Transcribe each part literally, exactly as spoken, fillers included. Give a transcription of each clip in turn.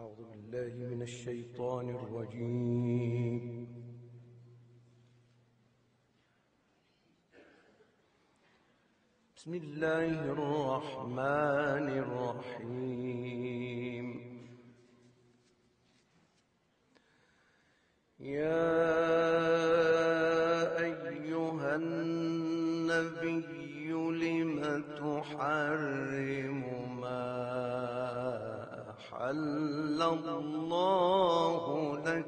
أعوذ بالله من الشيطان الرجيم. بسم الله الرحمن الرحيم. يا أيها النبي لم تحرم ما أحل الله لك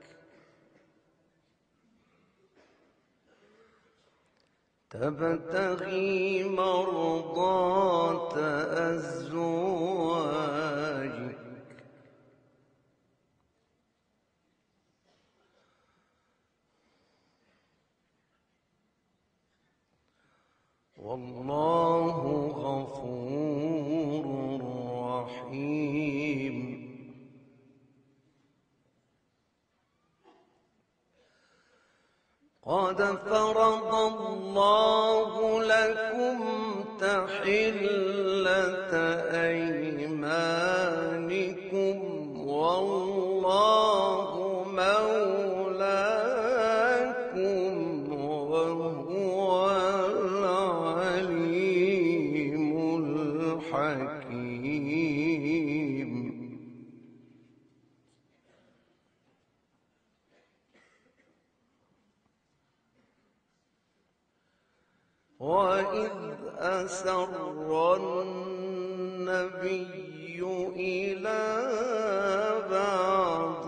تبتغي مرضات أزواجك والله غفور رحيم. قد فرض الله لكم تحلة أيمانكم والله مولاكم وهو العليم الحكيم. وإذ أسر النبي إلى بعض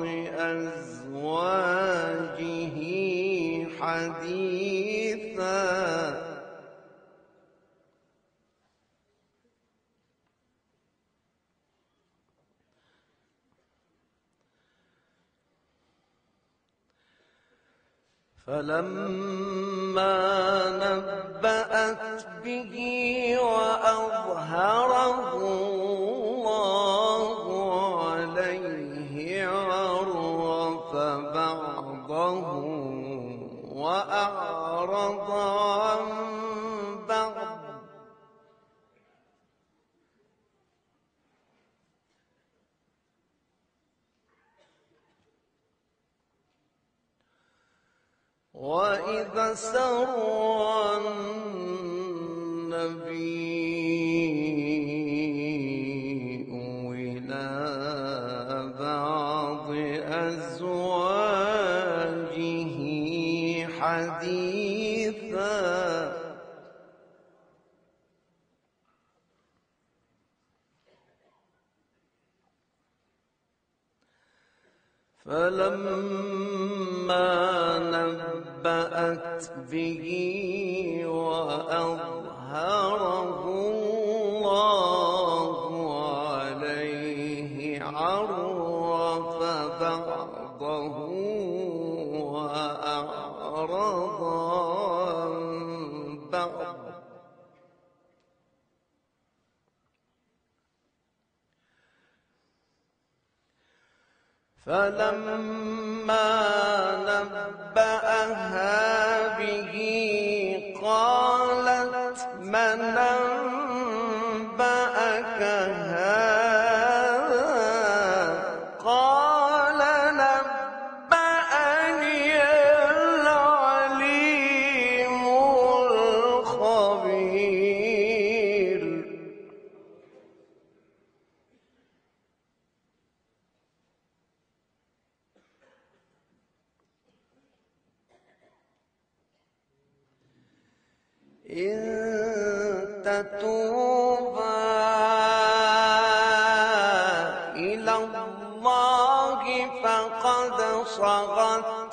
أزواجه حديثا فلما نبأت به وأظهره الله عليه عرف بعضه وأعرض عن بعض وإذا سر النبي إلى بعض أزواجه حديثا فلما نبأت به وأظهره الله عليه عرف بعضه وأعرض عن بعض فلما نبأها به قالت من أنبأك هذا قال نبأني العليم الخبير. إن تتوبا إلى الله فقد صغت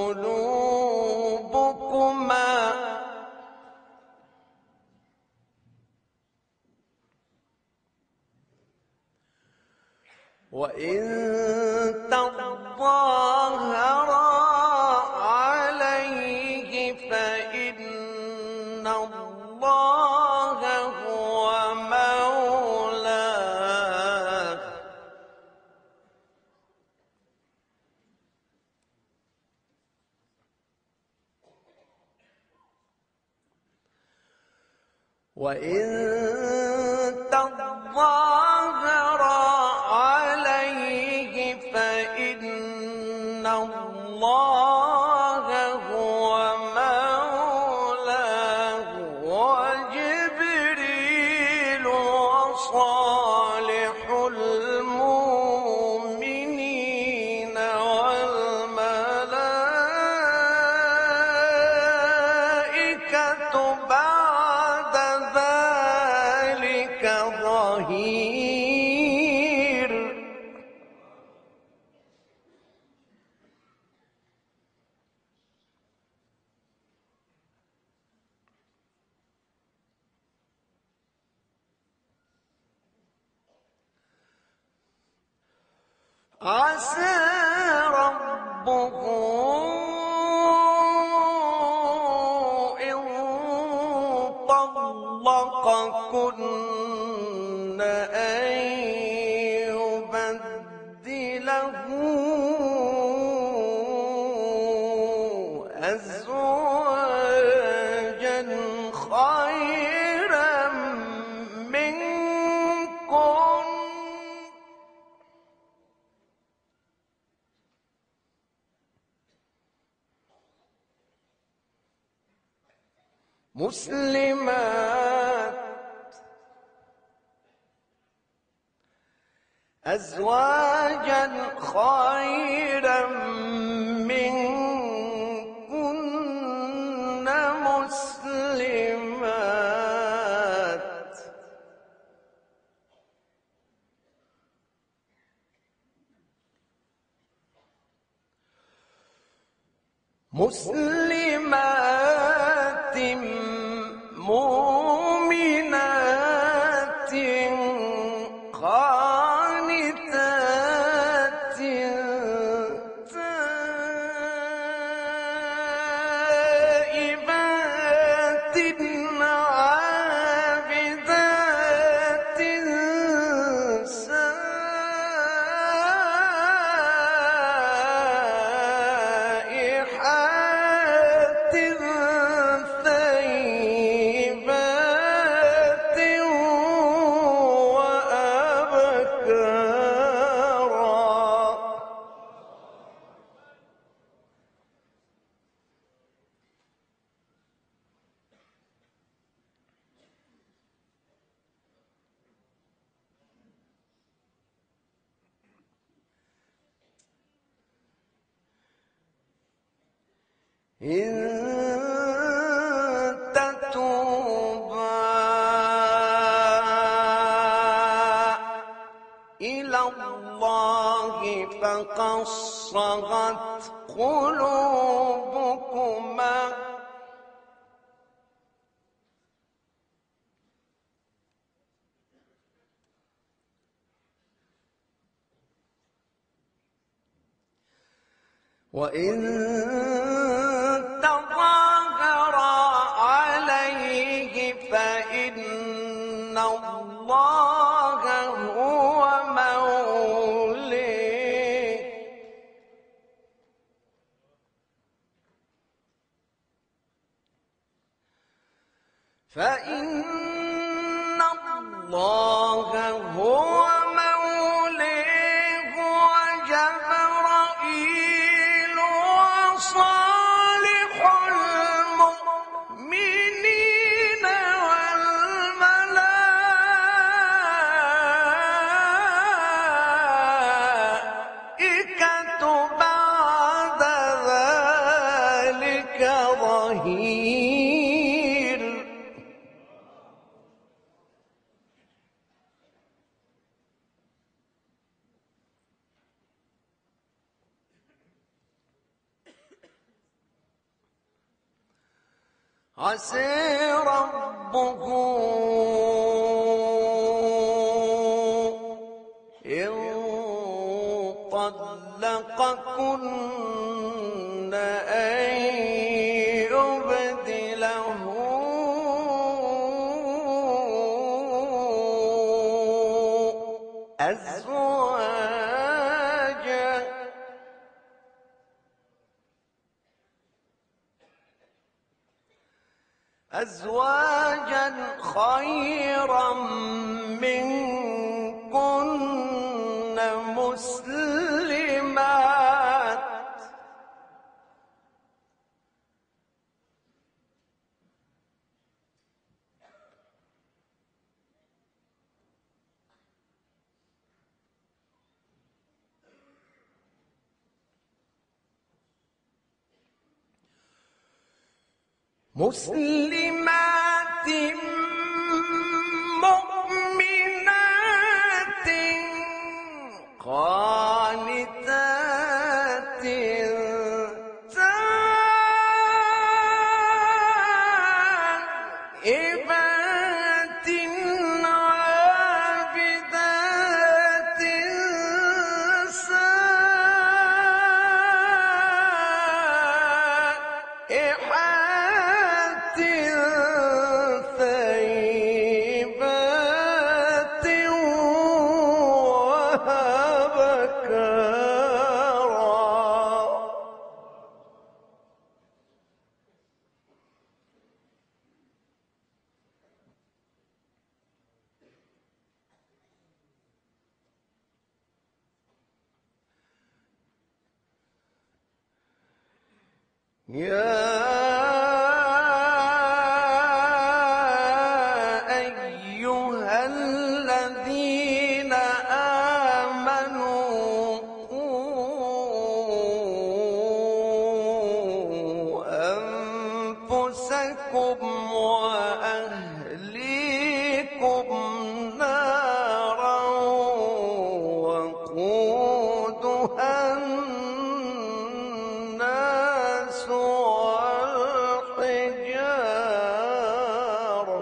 قلوبكما وإن تظاهرا عليه فإن الله هو مولاه وإن تظاهرا عليه والملائكة بعد ذلك ظهير. عسى ربه إن طلقكن أن يبدله أزواجا خيرا منكن مسلمات أزواجا خيرا منكن مسلمات مسلمات مؤمنات قانتات تائبات عابدات سائحات ثيبات وأبكارا. إن تتوبا إلى الله فقد صغت قلوبكما وإن تظاهرا عليه فإن الله هو موليه فإن الله هو موليه وجبرائيل وصالح المؤمنين والملائكة بعد ذلك ظهير. عسى ربه إن طلقكن أن يبدله أزواجا أزواجا خيرا منكن مسلمات مسلمات مؤمنات قانتات تائبات عابدات سائحات ثيبات وأبكارا. يا أيها الذين آمنوا قوا أنفسكم وأهليكم نارا وقودها الناس والحجارة.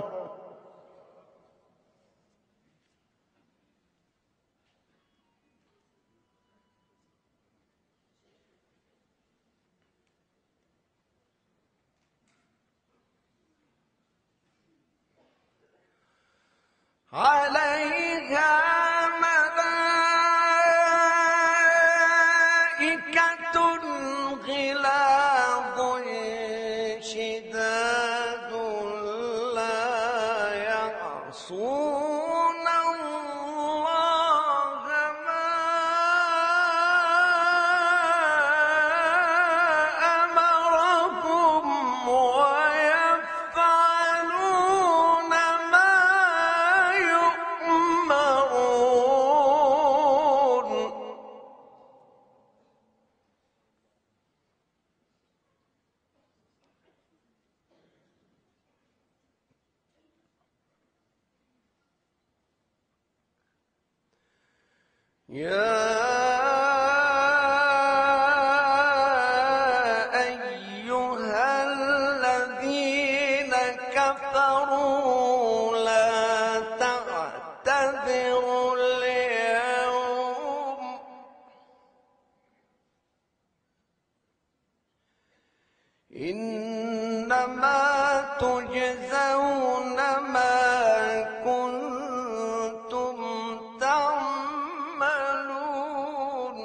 عليها ملائكة غلاظ شداد لا يعصون الله ما أمرهم ويفعلون ما يؤمرون. يا أيها الذين كفروا لا تعتذروا اليوم إنما تجزون ما كنتم تعملون.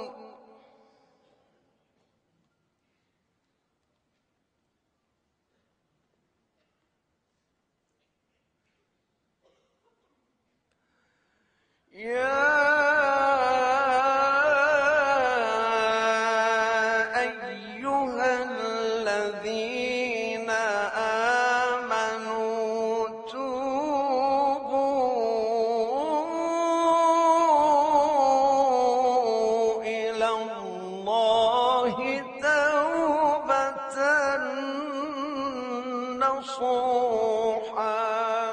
يا أيها الذين آمنوا توبوا إلى الله توبة نصوحا.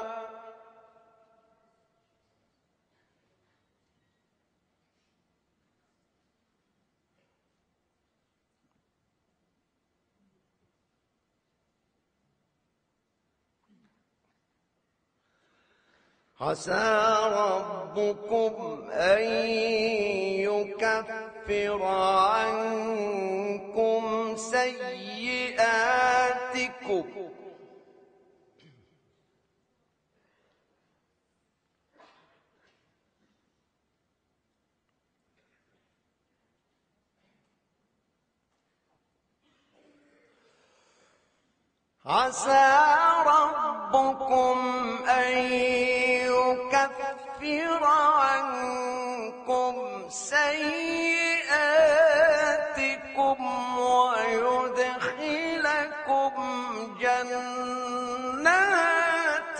عسى ربكم أن يكفر عنكم سيئاتكم عسى ربكم أن يكفر عنكم سيئاتكم ويدخلكم جنات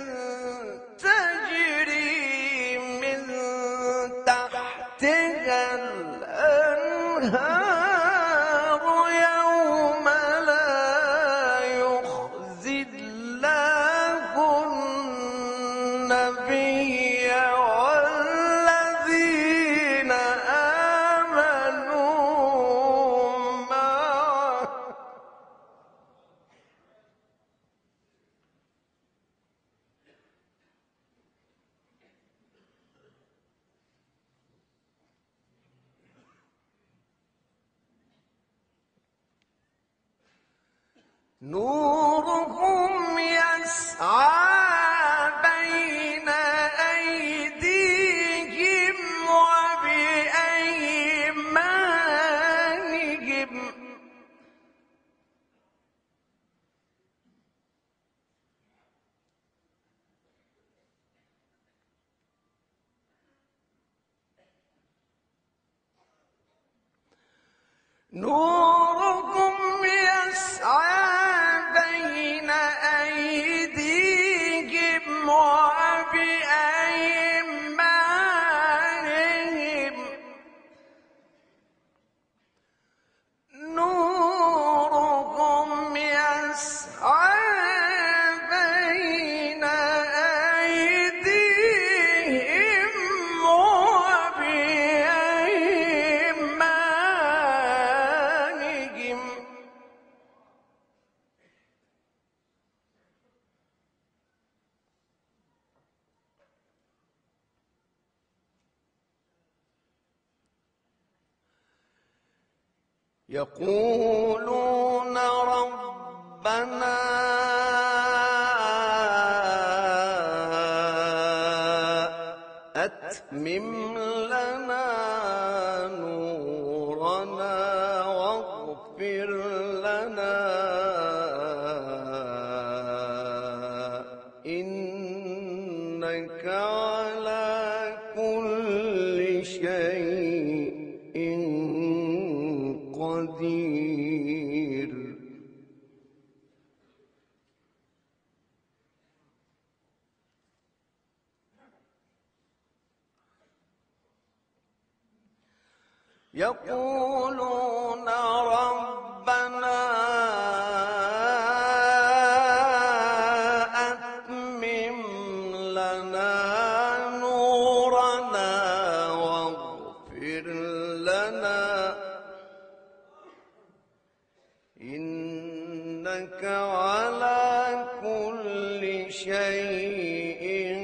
تجري من تحتها الأنهار يوم لا يخزي نورهم يسعى بين أيديهم وبأيمانهم نورهم يسعى بين أيديهم وبأيمانهم نورهم يسعى بين أيديهم وبأيمانهم يقولون ربنا أتمم لنا نورنا واغفر لنا إنك على كل شيء قدير. يقولون ربنا أتمم لنا نورنا واغفر لنا إنك على كل شيء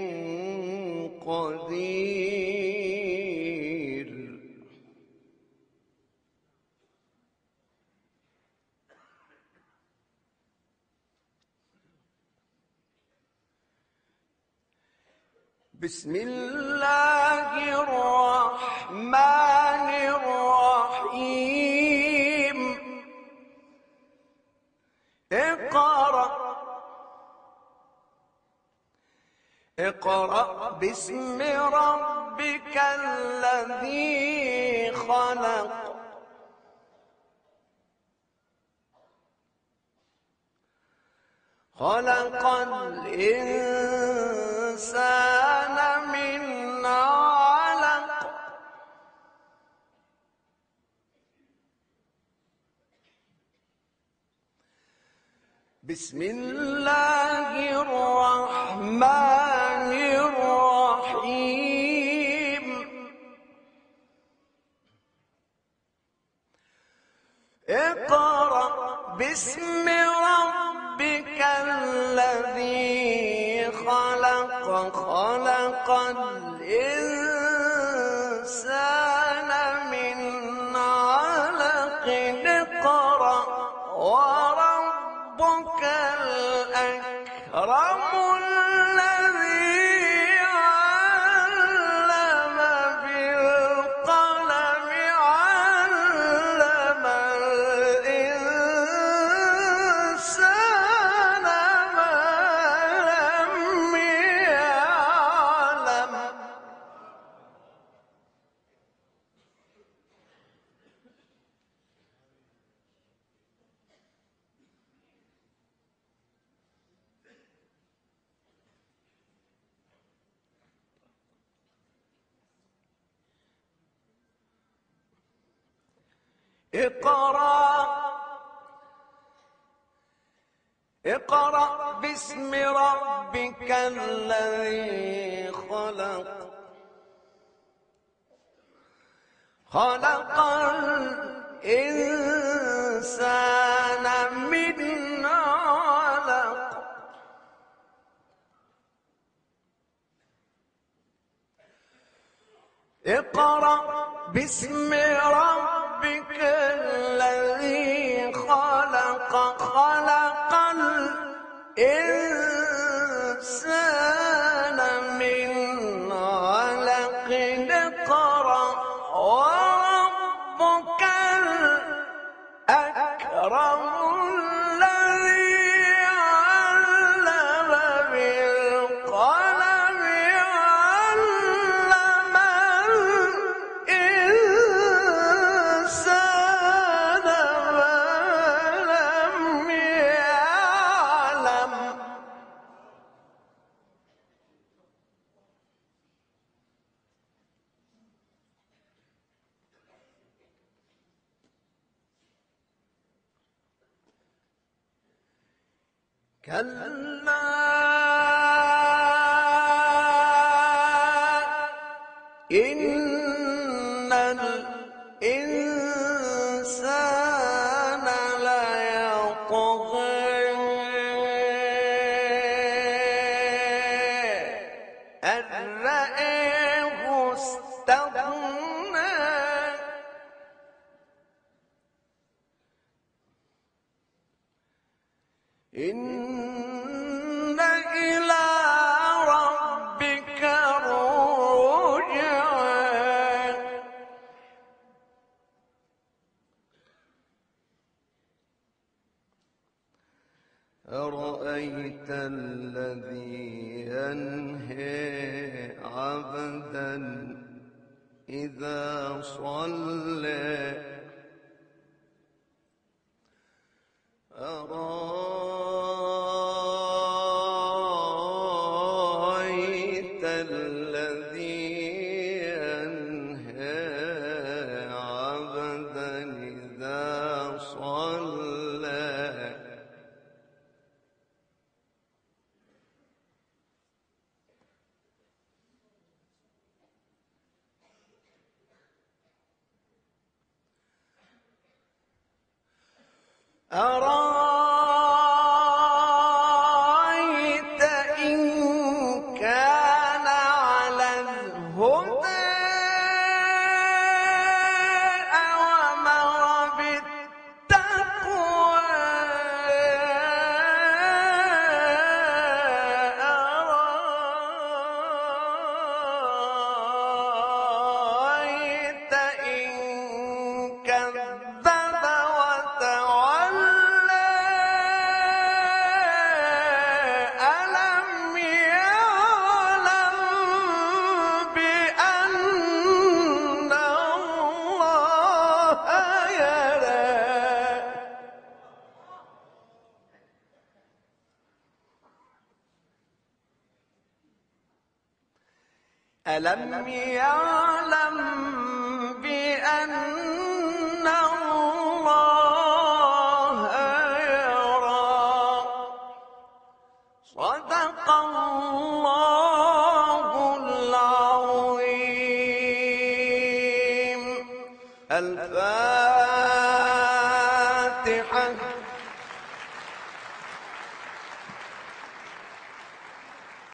قدير. بسم الله الرحمن الرحيم. اقرأ اقرأ باسم ربك الذي خلق خلق الإنسان من علق بسم الله الرحمن الرحيم. اقرأ باسم ربك الذي خلق خلق الإنسان من علق اقرأ وربك الأكرم الذي علم بالقلم علم الإنسان ما لم يعلم. اقرأ اقرأ باسم ربك الذي خلق خلق الإنسان من علق اقرأ باسم ربك الذي خلق خلق الإنسان من علق اقرأ وربك الأكرم الذي علم بالقلم علم الإنسان ما لم يعلم. كلا إن الإنسان ليطغى أن رآه استغنى إن إلى ربك الرجعى. أرأيت الذي ينهى عبدا إذا صلى أرأيت الذي ينهى عبدا إذا صلى أرأيت إن كان على الهدى أوامر بالتقوى أرأيت إن كذب وتولى ألم يعلم بأن الله يرى. ألم يعلم بأن الله يرى. صدق الله العظيم. الفاتحة.